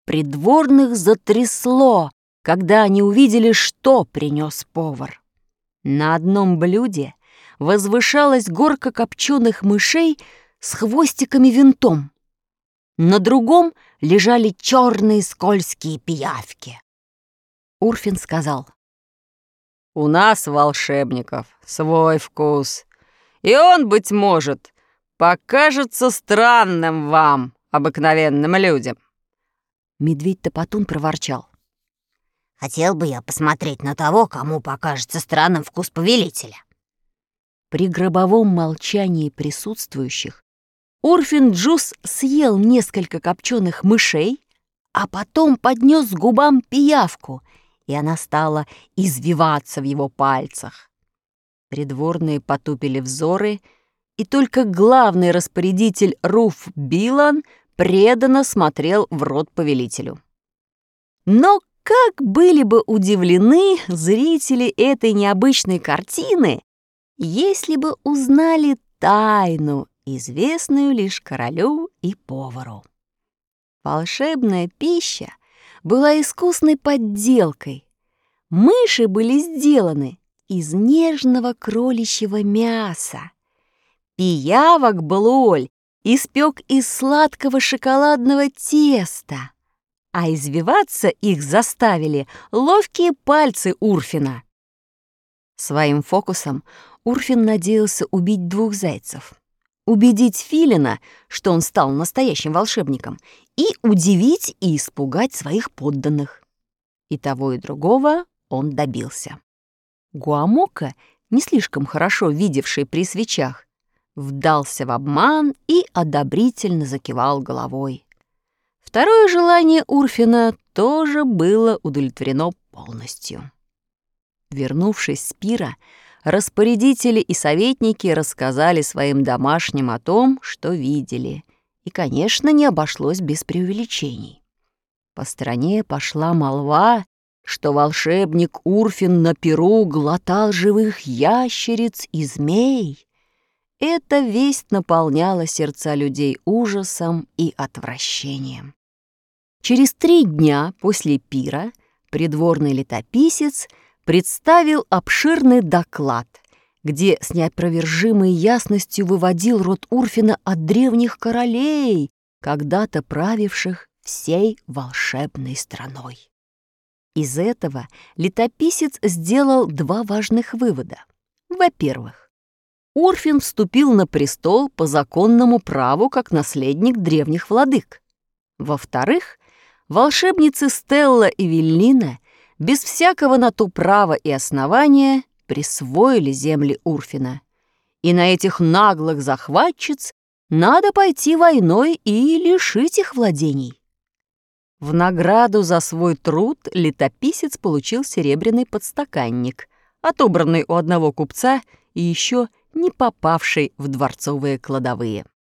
придворных затрясло, когда они увидели, что принес повар. На одном блюде возвышалась горка копченых мышей с хвостиками-винтом. На другом лежали черные скользкие пиявки. Урфин сказал: «У нас, волшебников, свой вкус, и он, быть может, покажется странным вам, обыкновенным людям». Медведь-топотун проворчал: «Хотел бы я посмотреть на того, кому покажется странным вкус повелителя». При гробовом молчании присутствующих Урфин Джюс съел несколько копченых мышей, а потом поднес к губам пиявку, и она стала извиваться в его пальцах. Придворные потупили взоры, и только главный распорядитель Руф Билан преданно смотрел в рот повелителю. Но как были бы удивлены зрители этой необычной картины, если бы узнали тайну, известную лишь королю и повару. Волшебная пища была искусной подделкой. Мыши были сделаны из нежного кроличьего мяса. Пиявок Блуоль испек из сладкого шоколадного теста, а извиваться их заставили ловкие пальцы Урфина. Своим фокусом Урфин надеялся убить 2 зайцев, убедить Филина, что он стал настоящим волшебником, и удивить и испугать своих подданных. И того, и другого он добился. Гуамока, не слишком хорошо видевший при свечах, вдался в обман и одобрительно закивал головой. Второе желание Урфина тоже было удовлетворено полностью. Вернувшись с пира, распорядители и советники рассказали своим домашним о том, что видели, и, конечно, не обошлось без преувеличений. По стране пошла молва, что волшебник Урфин на пиру глотал живых ящериц и змей. Эта весть наполняла сердца людей ужасом и отвращением. Через 3 дня после пира придворный летописец представил обширный доклад, где с неопровержимой ясностью выводил род Урфина от древних королей, когда-то правивших всей волшебной страной. Из этого летописец сделал 2 важных вывода. Во-первых, Урфин вступил на престол по законному праву как наследник древних владык. Во-вторых, волшебницы Стелла и Веллина без всякого на то права и основания присвоили земли Урфина. И на этих наглых захватчиц надо пойти войной и лишить их владений. В награду за свой труд летописец получил серебряный подстаканник, отобранный у одного купца и еще не попавший в дворцовые кладовые.